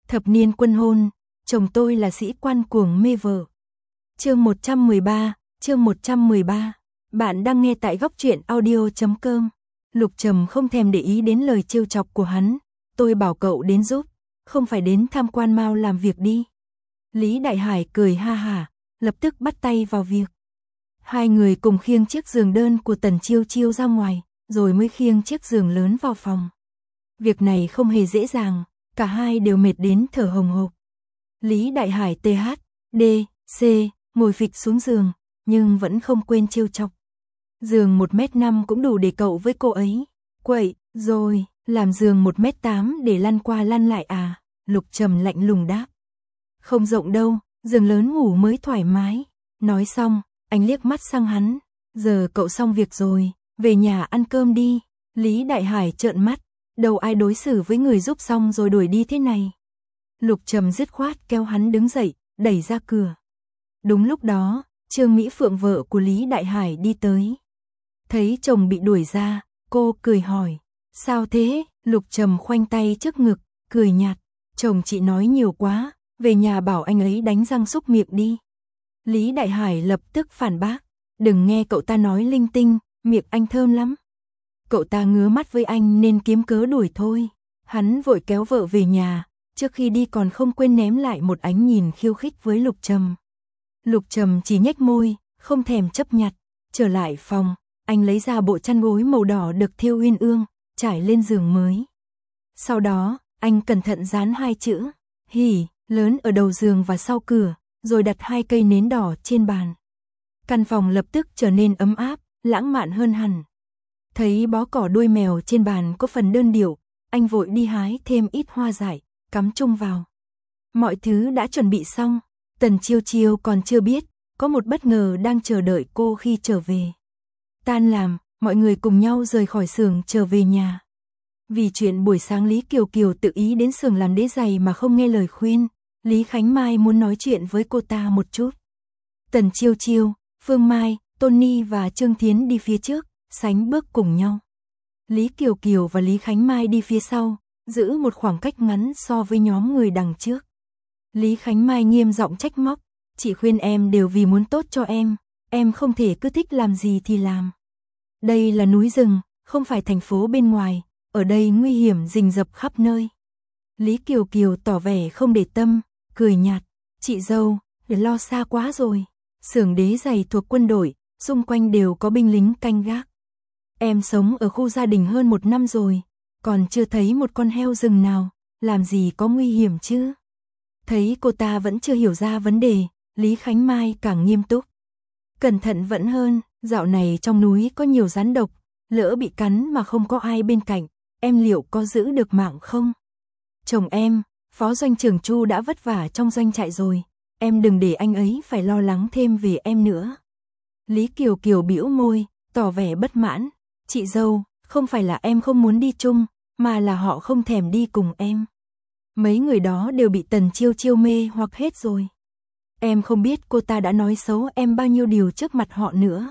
Thập niên quân hôn, chồng tôi là sĩ quan cuồng mê vợ. Chương 113. Bạn đang nghe tại góc truyện audio.com. Lục Trầm không thèm để ý đến lời trêu chọc của hắn, tôi bảo cậu đến giúp, không phải đến tham quan mau làm việc đi. Lý Đại Hải cười ha hả, lập tức bắt tay vào việc. Hai người cùng khiêng chiếc giường đơn của Tần Chiêu Chiêu ra ngoài, rồi mới khiêng chiếc giường lớn vào phòng. Việc này không hề dễ dàng, cả hai đều mệt đến thở hồng hộc. Lý Đại Hải THDC ngồi phịch xuống giường, nhưng vẫn không quên trêu chọc. Giường 1m5 cũng đủ để cậu với cô ấy quậy, rồi làm giường 1m8 để lăn qua lăn lại à? Lục Trầm lạnh lùng đáp. Không rộng đâu, giường lớn ngủ mới thoải mái. Nói xong, anh liếc mắt sang hắn. Giờ cậu xong việc rồi, về nhà ăn cơm đi. Lý Đại Hải trợn mắt, đâu ai đối xử với người giúp xong rồi đuổi đi thế này. Lục Trầm dứt khoát kéo hắn đứng dậy, đẩy ra cửa. Đúng lúc đó, Trương Mỹ Phượng vợ của Lý Đại Hải đi tới. Thấy chồng bị đuổi ra, cô cười hỏi, sao thế? Lục Trầm khoanh tay trước ngực, cười nhạt, chồng chị nói nhiều quá, về nhà bảo anh ấy đánh răng súc miệng đi. Lý Đại Hải lập tức phản bác, đừng nghe cậu ta nói linh tinh, miệng anh thơm lắm. Cậu ta ngứa mắt với anh nên kiếm cớ đuổi thôi. Hắn vội kéo vợ về nhà, trước khi đi còn không quên ném lại một ánh nhìn khiêu khích với Lục Trầm. Lục Trầm chỉ nhếch môi, không thèm chấp nhặt. Trở lại phòng, anh lấy ra bộ chăn gối màu đỏ được thêu uyên ương, trải lên giường mới. Sau đó, anh cẩn thận dán hai chữ hỉ lớn ở đầu giường và sau cửa, rồi đặt hai cây nến đỏ trên bàn. Căn phòng lập tức trở nên ấm áp, lãng mạn hơn hẳn. Thấy bó cỏ đuôi mèo trên bàn có phần đơn điệu, anh vội đi hái thêm ít hoa dại, cắm chung vào. Mọi thứ đã chuẩn bị xong, Tần Chiêu Chiêu còn chưa biết, có một bất ngờ đang chờ đợi cô khi trở về. Tan làm, mọi người cùng nhau rời khỏi xưởng trở về nhà. Vì chuyện buổi sáng Lý Kiều Kiều tự ý đến xưởng làm đế giày mà không nghe lời khuyên, Lý Khánh Mai muốn nói chuyện với cô ta một chút. Tần Chiêu Chiêu, Phương Mai, Tony và Trương Thiến đi phía trước, sánh bước cùng nhau. Lý Kiều Kiều và Lý Khánh Mai đi phía sau, giữ một khoảng cách ngắn so với nhóm người đằng trước. Lý Khánh Mai nghiêm giọng trách móc, chị khuyên em đều vì muốn tốt cho em không thể cứ thích làm gì thì làm. Đây là núi rừng, không phải thành phố bên ngoài, ở đây nguy hiểm rình rập khắp nơi. Lý Kiều Kiều tỏ vẻ không để tâm, cười nhạt, chị dâu, để lo xa quá rồi. Xưởng đế giày thuộc quân đội, xung quanh đều có binh lính canh gác. Em sống ở khu gia đình hơn 1 năm rồi, còn chưa thấy một con heo rừng nào, làm gì có nguy hiểm chứ? Thấy cô ta vẫn chưa hiểu ra vấn đề, Lý Khánh Mai càng nghiêm túc. Cẩn thận vẫn hơn, dạo này trong núi có nhiều rắn độc, lỡ bị cắn mà không có ai bên cạnh, em liệu có giữ được mạng không? Chồng em, Phó Doanh trưởng Chu đã vất vả trong doanh trại rồi, em đừng để anh ấy phải lo lắng thêm về em nữa. Lý Kiều Kiều bĩu môi, tỏ vẻ bất mãn, chị dâu, không phải là em không muốn đi chung, mà là họ không thèm đi cùng em. Mấy người đó đều bị Tần Chiêu Chiêu mê hoặc hết rồi. Em không biết cô ta đã nói xấu em bao nhiêu điều trước mặt họ nữa.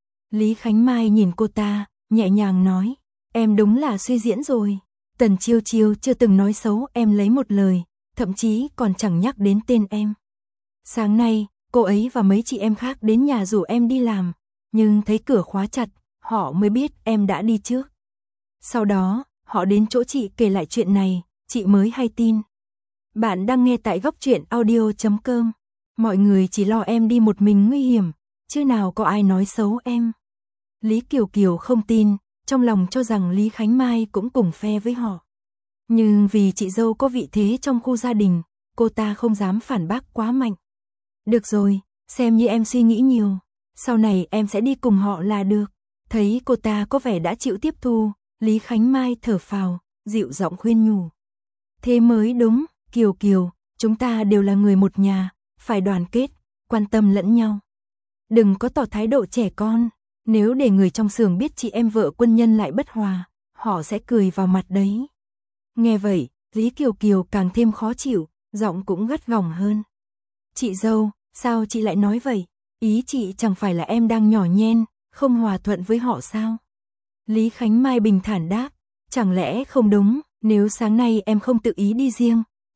Lý Khánh Mai nhìn cô ta, nhẹ nhàng nói, em đúng là suy diễn rồi. Tần Chiêu Chiêu chưa từng nói xấu em lấy một lời, thậm chí còn chẳng nhắc đến tên em. Sáng nay, cô ấy và mấy chị em khác đến nhà rủ em đi làm, nhưng thấy cửa khóa chặt, họ mới biết em đã đi trước. Sau đó, họ đến chỗ chị kể lại chuyện này, chị mới hay tin. Bạn đang nghe tại góc truyện audio.com. Mọi người chỉ lo em đi một mình nguy hiểm, chứ nào có ai nói xấu em. Lý Kiều Kiều không tin, trong lòng cho rằng Lý Khánh Mai cũng cùng phe với họ. Nhưng vì chị dâu có vị thế trong khu gia đình, cô ta không dám phản bác quá mạnh. Được rồi, xem như em suy nghĩ nhiều, sau này em sẽ đi cùng họ là được. Thấy cô ta có vẻ đã chịu tiếp thu, Lý Khánh Mai thở phào, dịu giọng khuyên nhủ. Thế mới đúng, Kiều Kiều, chúng ta đều là người một nhà, phải đoàn kết, quan tâm lẫn nhau. Đừng có tỏ thái độ trẻ con, nếu để người trong xưởng biết chị em vợ quân nhân lại bất hòa, họ sẽ cười vào mặt đấy. Nghe vậy, Lý Kiều Kiều càng thêm khó chịu, giọng cũng gắt gỏng hơn. Chị dâu, sao chị lại nói vậy? Ý chị chẳng phải là em đang nhỏ nhen, không hòa thuận với họ sao? Lý Khánh Mai bình thản đáp, chẳng lẽ không đúng, nếu sáng nay em không tự ý đi riêng,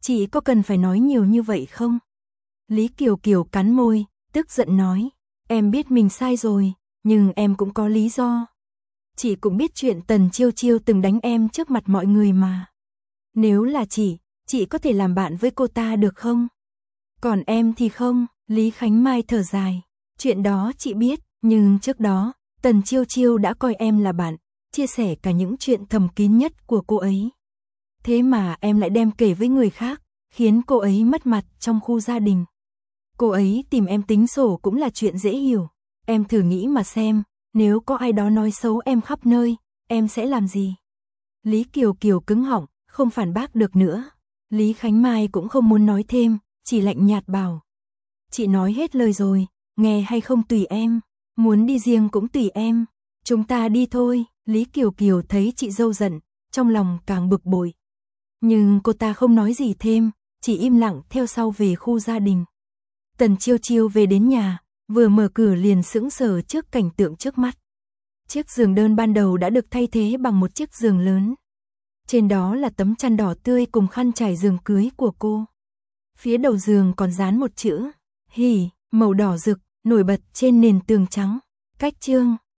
Chị có cần phải nói nhiều như vậy không? Lý Kiều Kiều cắn môi, tức giận nói. Em biết mình sai rồi, nhưng em cũng có lý do. Chị cũng biết chuyện Tần Chiêu Chiêu từng đánh em trước mặt mọi người mà. Nếu là chị có thể làm bạn với cô ta được không? Còn em thì không, Lý Khánh Mai thở dài. Chuyện đó chị biết, nhưng trước đó, Tần Chiêu Chiêu đã coi em là bạn, chia sẻ cả những chuyện thầm kín nhất của cô ấy. Thế mà em lại đem kể với người khác, khiến cô ấy mất mặt trong khu gia đình. Cô ấy tìm em tính sổ cũng là chuyện dễ hiểu. Em thử nghĩ mà xem, nếu có ai đó nói xấu em khắp nơi, em sẽ làm gì? Lý Kiều Kiều cứng họng, không phản bác được nữa. Lý Khánh Mai cũng không muốn nói thêm, chỉ lạnh nhạt bảo. Chị nói hết lời rồi, nghe hay không tùy em, muốn đi riêng cũng tùy em. Chúng ta đi thôi. Lý Kiều Kiều thấy chị dâu giận, trong lòng càng bực bội. Nhưng cô ta không nói gì thêm, chỉ im lặng theo sau về khu gia đình. Tần Chiêu Chiêu về đến nhà, vừa mở cửa liền sững sờ trước cảnh tượng trước mắt. Chiếc giường đơn ban đầu đã được thay thế bằng một chiếc giường lớn. Trên đó là tấm chăn đỏ tươi cùng khăn trải giường cưới của cô. Phía đầu giường còn dán một chữ hỉ, màu đỏ rực, nổi bật trên nền tường trắng. Cách chương